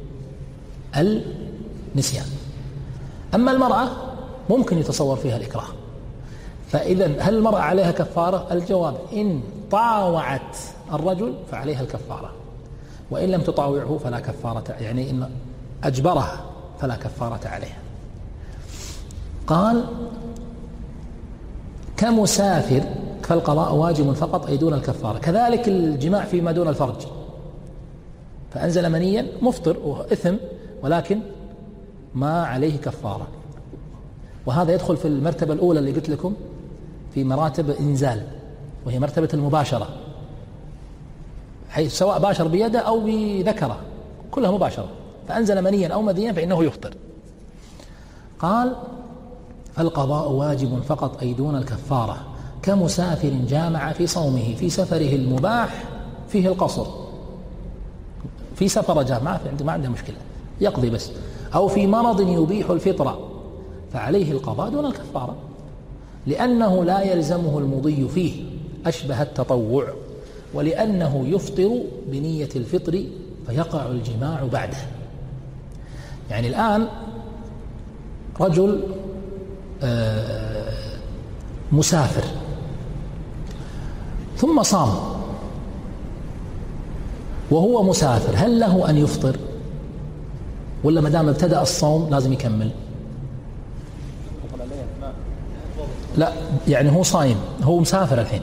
النسيان. أما المرأة ممكن يتصور فيها الإكراه. فإذا هل المرأة عليها كفارة؟ الجواب إن طاوعت الرجل فعليها الكفارة، وإن لم تطاوعه فلا كفارة، يعني إن أجبرها فلا كفارة عليها. قال كمسافر فالقضاء واجب فقط أي دون الكفارة. كذلك الجماع فيما دون الفرج، فأنزل منيا مفطر وإثم ولكن ما عليه كفارة، وهذا يدخل في المرتبة الأولى اللي قلت لكم في مراتب إنزال، وهي مرتبة المباشرة، حيث سواء باشر بيده أو بذكره كلها مباشرة، فأنزل منيا أو مذيا فإنه يفطر. قال فالقضاء واجب فقط أي دون الكفارة كمسافر جامع في صومه في سفره المباح فيه القصر، في سفر جاء ما ما عنده مشكلة يقضي بس، أو في مرض يبيح الفطرة فعليه القضاء دون الكفارة، لأنه لا يلزمه المضي فيه أشبه التطوع، ولأنه يفطر بنية الفطر فيقع الجماع بعده. يعني الآن رجل مسافر ثم صام وهو مسافر، هل له أن يفطر ولا ما دام ابتدأ الصوم لازم يكمل؟ لا، يعني هو صايم، هو مسافر الحين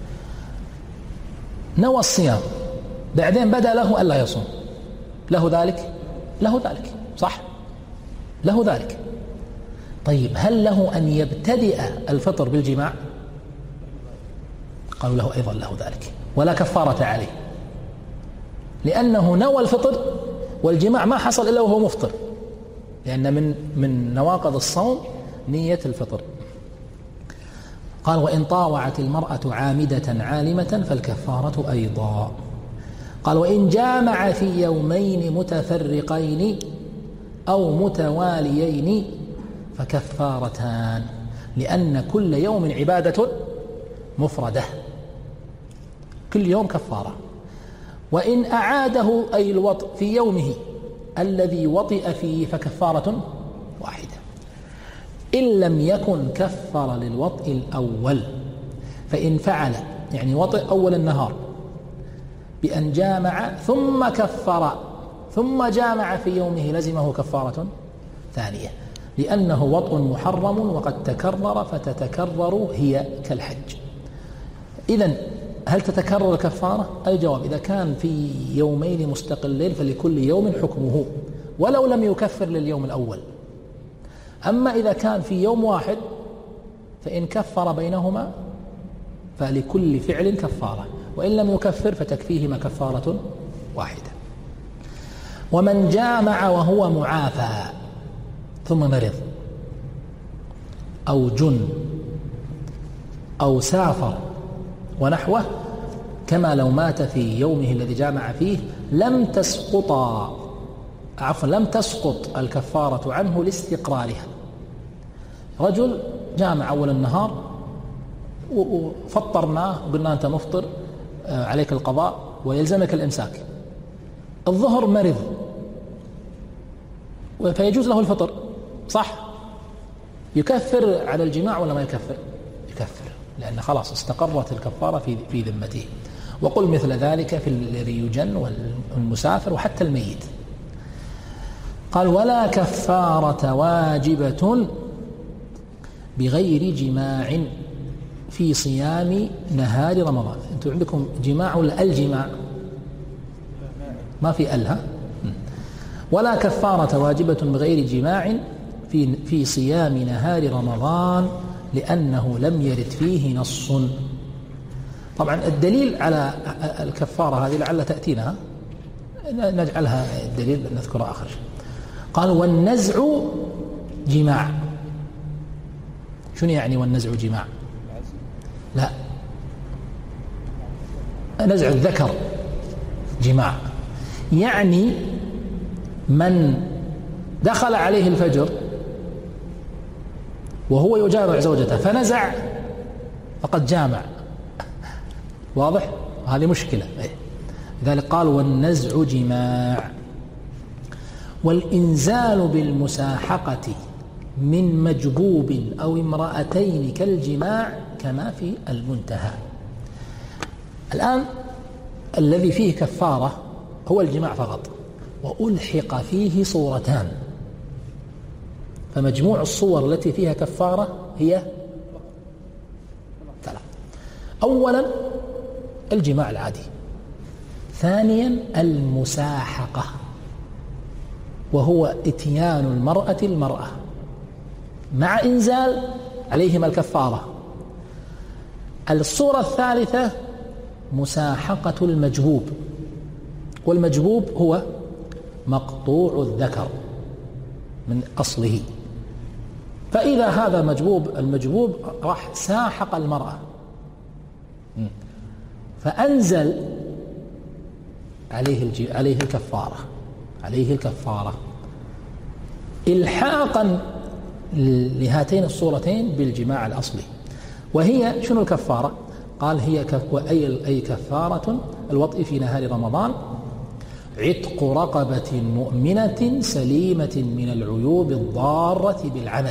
نوى الصيام، بعدين بدأ له ألا يصوم، له ذلك؟ له ذلك، صح؟ له ذلك. طيب هل له أن يبتدئ الفطر بالجماع؟ قالوا له أيضا له ذلك، ولا كفارة عليه، لأنه نوى الفطر والجماع ما حصل إلا وهو مفطر، لأن من من نواقض الصوم نية الفطر. قال وإن طاوعت المرأة عامدة عالمة فالكفارة أيضا. قال وإن جامع في يومين متفرقين أو متواليين فكفارتان، لأن كل يوم عبادة مفردة، كل يوم كفارة. وإن أعاده أي الوطء في يومه الذي وطئ فيه فكفارة واحدة، إن لم يكن كفر للوطء الأول، فإن فعل يعني وطئ أول النهار بأن جامع ثم كفر ثم جامع في يومه لزمه كفارة ثانية، لأنه وطء محرم وقد تكرر فتتكرر هي كالحج. إذن هل تتكرر الكفارة؟ الجواب إذا كان في يومين مستقلين فلكل يوم حكمه ولو لم يكفر لليوم الأول. أما إذا كان في يوم واحد فإن كفر بينهما فلكل فعل كفارة، وإن لم يكفر فتكفيهما كفارة واحدة. ومن جامع وهو معافى ثم مرض أو جن أو سافر ونحوه كما لو مات في يومه الذي جامع فيه لم تسقط عفوا لم تسقط الكفارة عنه لاستقرارها. رجل جامع أول النهار وفطرناه وقلنا أنت مفطر عليك القضاء ويلزمك الإمساك، الظهر مرض فيجوز له الفطر، صح؟ يكفر على الجماع ولا ما يكفر؟ يكفر، لأن خلاص استقرت الكفارة في في ذمته. وقل مثل ذلك في الذي يجن والمسافر وحتى الميت. قال ولا كفارة واجبة بغير جماع في صيام نهار رمضان. أنتم عندكم جماع ولا الجماع؟ ما في ألها. ولا كفارة واجبة بغير جماع في في صيام نهار رمضان لأنه لم يرد فيه نص. طبعا الدليل على الكفارة هذه لعل تأتينا، نجعلها الدليل نذكر آخر. قال والنزع جماع. شنو يعني والنزع جماع؟ لا، نزع الذكر جماع، يعني من دخل عليه الفجر وهو يجامع زوجته فنزع فقد جامع، واضح؟ هذه مشكلة. لذلك قال والنزع جماع. والإنزال بالمساحقة من مجبوب أو امرأتين كالجماع كما في المنتهى. الآن الذي فيه كفارة هو الجماع فقط، وألحق فيه صورتان، فمجموع الصور التي فيها كفارة هي ثلاث. أولا الجماع العادي، ثانيا المساحقة وهو اتيان المرأة المرأة مع إنزال عليهما الكفارة. الصورة الثالثة مساحقة المجبوب، والمجبوب هو مقطوع الذكر من أصله، فإذا هذا مجبوب المجبوب راح ساحق المرأة فأنزل عليه الجي... عليه الكفارة عليه الكفارة إلحاقا لهاتين الصورتين بالجماع الأصلي. وهي شنو الكفارة؟ قال هي كف... أي... أي كفارة الوطء في نهار رمضان عتق رقبة مؤمنة سليمة من العيوب الضارة بالعمل،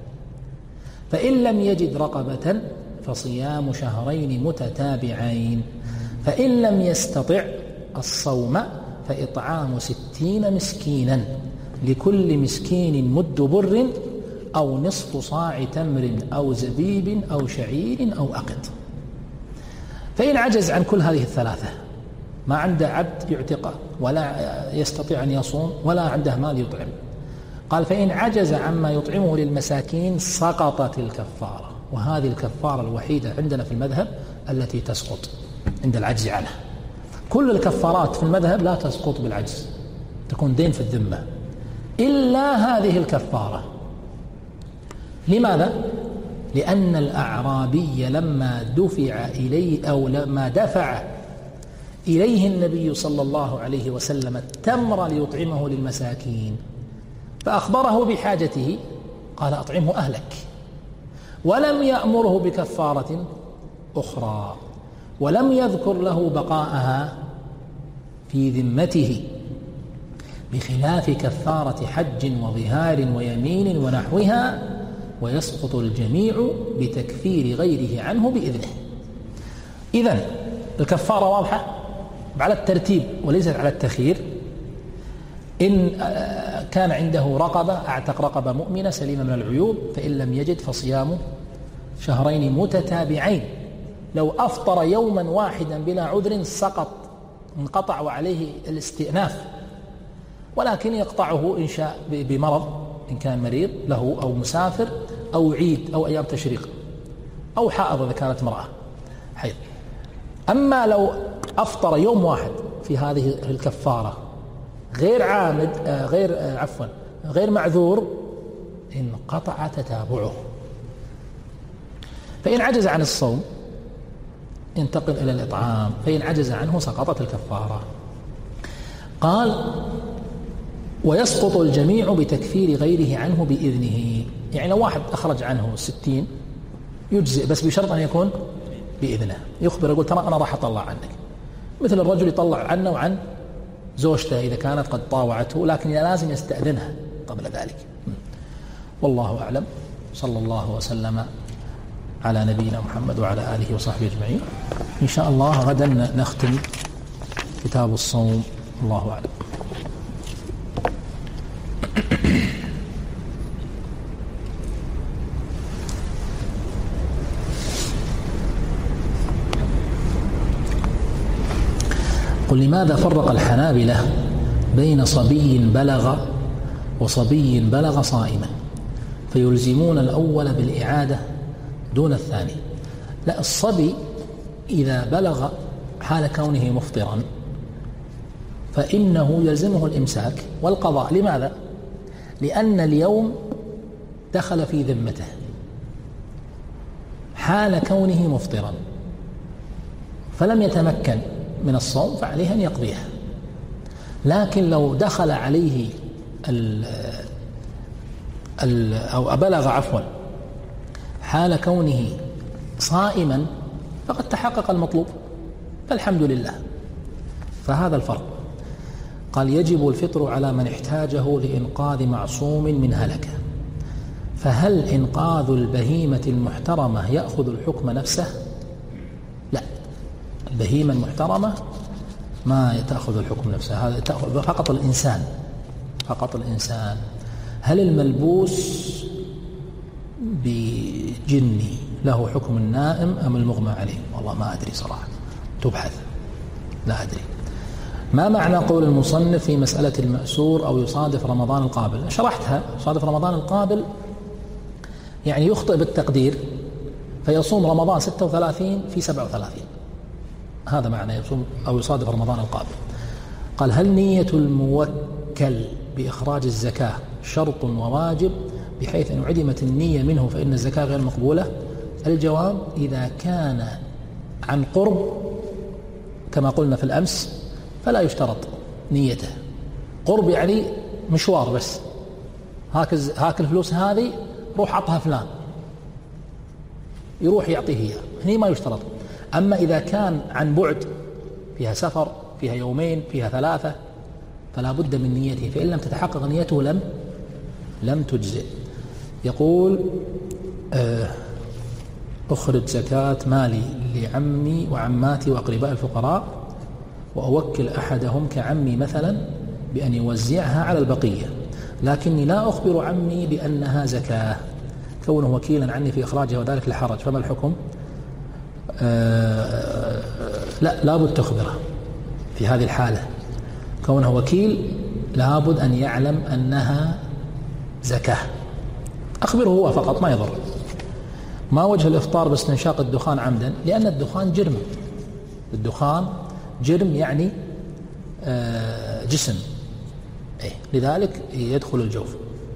فإن لم يجد رقبة فصيام شهرين متتابعين، فإن لم يستطع الصوم فإطعام ستين مسكينا لكل مسكين مد بر أو نصف صاع تمر أو زبيب أو شعير أو أقط. فإن عجز عن كل هذه الثلاثة، ما عنده عبد يعتقه ولا يستطيع أن يصوم ولا عنده مال يطعم، قال فإن عجز عما يطعمه للمساكين سقطت الكفارة. وهذه الكفارة الوحيدة عندنا في المذهب التي تسقط عند العجز عنها. كل الكفارات في المذهب لا تسقط بالعجز، تكون دين في الذمة، إلا هذه الكفارة. لماذا؟ لأن الأعرابي لما دفع إليه أو لما دفع إليه النبي صلى الله عليه وسلم التمر ليطعمه للمساكين فأخبره بحاجته قال أطعمه أهلك، ولم يأمره بكفارة أخرى، ولم يذكر له بقاءها في ذمته، بخلاف كفارة حج وظهار ويمين ونحوها، ويسقط الجميع بتكفير غيره عنه بإذنه. إذن الكفارة واضحة على الترتيب وليست على التخيير. إن كان عنده رقبة أعتق رقبة مؤمنة سليمة من العيوب، فإن لم يجد فصيام شهرين متتابعين. لو أفطر يوما واحدا بلا عذر سقط، انقطع وعليه الاستئناف، ولكن يقطعه إن شاء بمرض إن كان مريض له أو مسافر أو عيد أو أيام تشريق أو حائض إذا كانت امرأة حيض. أما لو أفطر يوم واحد في هذه الكفارة غير عامد غير عفوا غير معذور انقطع تتابعه. فإن عجز عن الصوم انتقل إلى الإطعام، فإن عجز عنه سقطت الكفارة. قال ويسقط الجميع بتكفير غيره عنه بإذنه. يعني لو واحد أخرج عنه ستين يجزئ، بس بشرط أن يكون بإذنه، يخبر يقول ترى أنا راح أطلع عنك، مثل الرجل يطلع عنه وعن زوجته إذا كانت قد طاوعته، لكن لازم يستأذنها قبل ذلك. والله أعلم. صلى الله وسلم على نبينا محمد وعلى آله وصحبه أجمعين. إن شاء الله غدا نختم كتاب الصوم. الله أعلم. قل لماذا فرق الحنابلة بين صبي بلغ وصبي بلغ صائما فيلزمون الأول بالإعادة دون الثاني؟ لا، الصبي إذا بلغ حال كونه مفطرا فإنه يلزمه الإمساك والقضاء. لماذا؟ لأن اليوم دخل في ذمته حال كونه مفطرا فلم يتمكن من الصوم فعليه أن يقضيها. لكن لو دخل عليه ال ال أو بلغ عفوا حال كونه صائما فقد تحقق المطلوب، فالحمد لله. فهذا الفرق. قال يجب الفطر على من احتاجه لإنقاذ معصوم من هلكة، فهل إنقاذ البهيمة المحترمة يأخذ الحكم نفسه؟ لا، البهيمة المحترمة ما تأخذ الحكم نفسه، هذا تأخذ فقط الإنسان فقط الإنسان. هل الملبوس بجني له حكم النائم أم المغمى عليه؟ والله ما أدري صراحة، تبحث، لا أدري. ما معنى قول المصنف في مسألة المأسور أو يصادف رمضان القابل؟ شرحتها. يصادف رمضان القابل يعني يخطئ بالتقدير فيصوم رمضان ستة وثلاثين في سبعة وثلاثين، هذا معنى يصوم أو يصادف رمضان القابل. قال هل نية الموكل بإخراج الزكاة شرط وواجب بحيث أن عدمت النية منه فإن الزكاة غير مقبولة؟ الجواب إذا كان عن قرب كما قلنا في الأمس فلا يشترط نيته. قرب يعني مشوار بس، هاك هاك الفلوس هذه روح عطها فلان، يروح يعطيه إياه، هني ما يشترط. أما إذا كان عن بعد، فيها سفر، فيها يومين، فيها ثلاثة، فلا بد من نيته، فإن لم تتحقق نيته لم لم تجزئ. يقول أخرج زكاة مالي لعمي وعماتي وأقرباء الفقراء، وأوكل أحدهم كعمي مثلا بأن يوزعها على البقية، لكني لا أخبر عمي بأنها زكاة كونه وكيلا عني في إخراجها وذلك لحرج، فما الحكم؟ آه لا لابد تخبره في هذه الحالة، كونه وكيل لابد أن يعلم أنها زكاة، أخبره هو فقط ما يضر. ما وجه الإفطار باستنشاق الدخان عمدا؟ لأن الدخان جرم، الدخان جرم يعني آه جسم، إيه لذلك يدخل الجوف.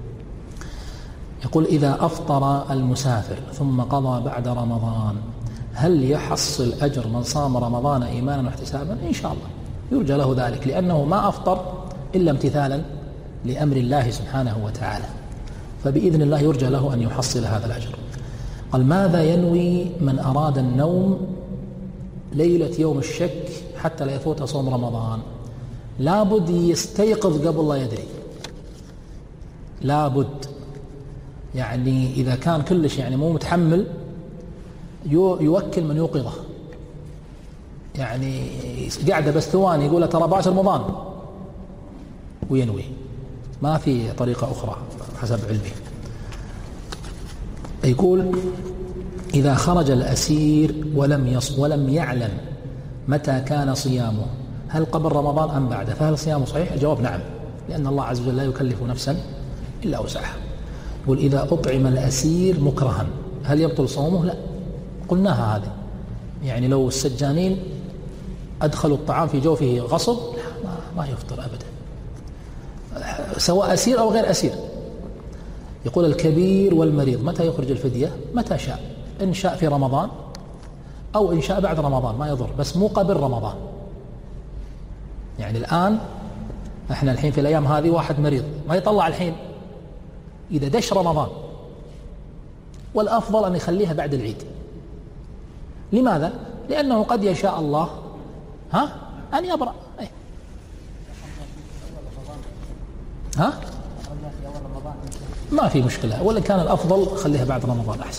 يقول إذا أفطر المسافر ثم قضى بعد رمضان هل يحصل أجر من صام رمضان إيمانا واحتسابا؟ إن شاء الله يرجى له ذلك، لأنه ما أفطر إلا امتثالا لأمر الله سبحانه وتعالى، فبإذن الله يرجى له أن يحصل هذا الأجر. قال ماذا ينوي من أراد النوم ليلة يوم الشك حتى لا يفوت صوم رمضان؟ لابد يستيقظ قبل لا يدري، لابد يعني إذا كان كلش يعني مو متحمل يوكل من يوقظه، يعني قاعدة بس ثواني يقول ترى باشر رمضان وينوي، ما في طريقة أخرى حسب علمي. يقول إذا خرج الأسير ولم يص ولم يعلم متى كان صيامه هل قبل رمضان أم بعده، فهل صيامه صحيح؟ الجواب نعم، لأن الله عز وجل لا يكلف نفسا إلا وسعها. يقول إذا أطعم الأسير مكرها هل يبطل صومه؟ لا، قلناها هذه، يعني لو السجانين أدخلوا الطعام في جوفه غصب ما, ما يفطر أبدا، سواء أسير أو غير أسير. يقول الكبير والمريض متى يخرج الفدية؟ متى شاء، إن شاء في رمضان أو إن شاء بعد رمضان ما يضر، بس مو قبل رمضان. يعني الآن احنا الحين في الأيام هذه واحد مريض ما يطلع الحين، إذا دش رمضان، والأفضل أن يخليها بعد العيد. لماذا؟ لأنه قد يشاء الله ها أن يبرأ. أي. ها ما في مشكلة، ولا كان الأفضل خليها بعد رمضان أحسن.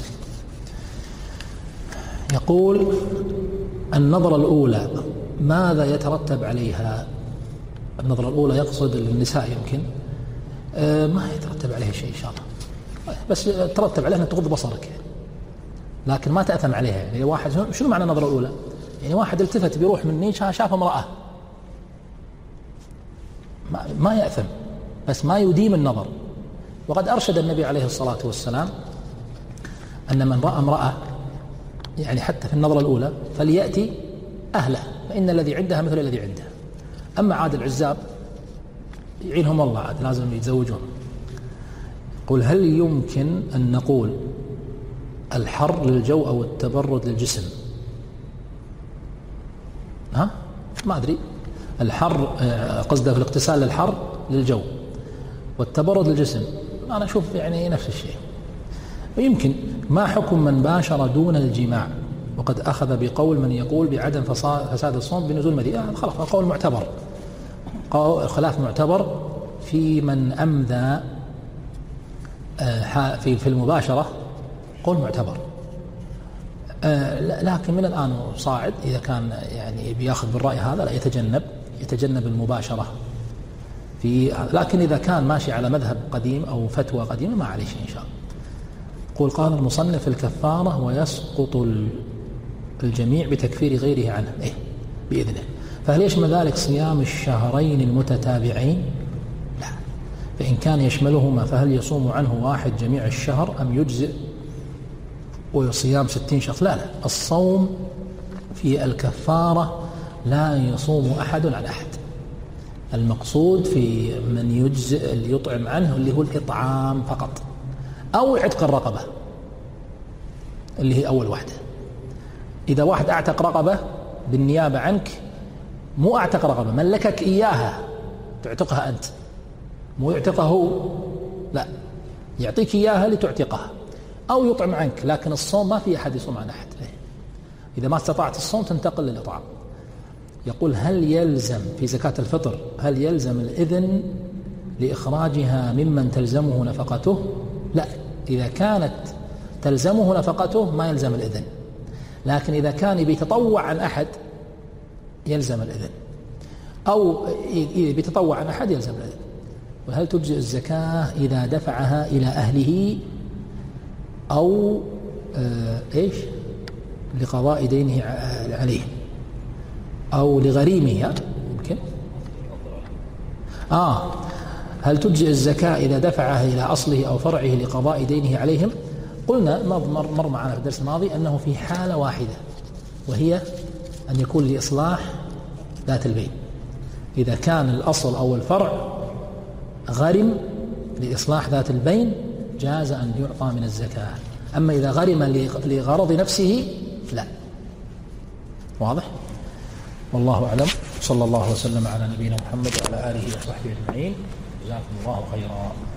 يقول النظرة الأولى ماذا يترتب عليها؟ النظرة الأولى يقصد النساء يمكن، آه ما يترتب عليها شيء إن شاء الله، بس ترتب عليها أن تغض بصرك يعني، لكن ما تأثم عليها. يعني واحد شنو معنى النظرة الأولى؟ يعني واحد التفت بيروح مني شاف امرأة ما, ما يأثم، بس ما يديم النظر. وقد أرشد النبي عليه الصلاة والسلام أن من رأى امرأة يعني حتى في النظرة الأولى فليأتي أهله فإن الذي عندها مثل الذي عنده. أما عاد العزاب يعينهم الله عاد لازم يتزوجون. قل هل يمكن أن نقول الحر للجو أو التبرد للجسم؟ ها ما أدري، الحر قصده في الاغتسال للحر للجو والتبرد للجسم، أنا أشوف يعني نفس الشيء. ويمكن ما حكم من باشر دون الجماع وقد أخذ بقول من يقول بعدم فساد الصوم بنزول مذي؟ آه خلاص قول معتبر، خلاف معتبر في من أمذى في في المباشرة، قول معتبر. لكن من الآن صاعد إذا كان يعني بياخذ بالرأي هذا لا يتجنب يتجنب المباشرة في، لكن إذا كان ماشي على مذهب قديم أو فتوى قديمة ما عليه شيء إن شاء الله. قول قال المصنف الكفارة ويسقط الجميع بتكفير غيره عنه إيه بإذنه، فهل يشمل ذلك صيام الشهرين المتتابعين؟ لا، فإن كان يشملهما فهل يصوم عنه واحد جميع الشهر أم يجزئ وصيام ستين شخص؟ لا لا، الصوم في الكفارة لا يصوم أحد عن أحد، المقصود في من يجزئ اللي يطعم عنه اللي هو الإطعام فقط أو عتق الرقبة اللي هي أول واحدة. إذا واحد أعتق رقبة بالنيابة عنك مو أعتق رقبة، ملكك إياها تعتقها أنت، مو يعتقها هو، لا، يعطيك إياها لتعتقها أو يطعم عنك. لكن الصوم ما في أحد يصوم عن أحد، إذا ما استطعت الصوم تنتقل للإطعام. يقول هل يلزم في زكاة الفطر هل يلزم الإذن لإخراجها ممن تلزمه نفقته؟ لا، إذا كانت تلزمه نفقته ما يلزم الإذن، لكن إذا كان بيتطوع عن أحد يلزم الإذن، أو إذا بيتطوع عن أحد يلزم الإذن. وهل تجزئ الزكاة إذا دفعها إلى أهله أو آه إيش لقضاء دينه عليه أو لغريمه؟ يمكن آه هل تجزئ الزكاة إذا دفعها إلى أصله أو فرعه لقضاء دينه عليهم؟ قلنا مر, مر معنا في الدرس الماضي أنه في حالة واحدة، وهي أن يكون لإصلاح ذات البين. إذا كان الأصل أو الفرع غرم لإصلاح ذات البين جاز أن يعطى من الزكاة. أما إذا غرم لغرض نفسه لا. واضح؟ والله أعلم. صلى الله وسلم على نبينا محمد وعلى آله وصحبه أجمعين. جزاكم الله خيرا.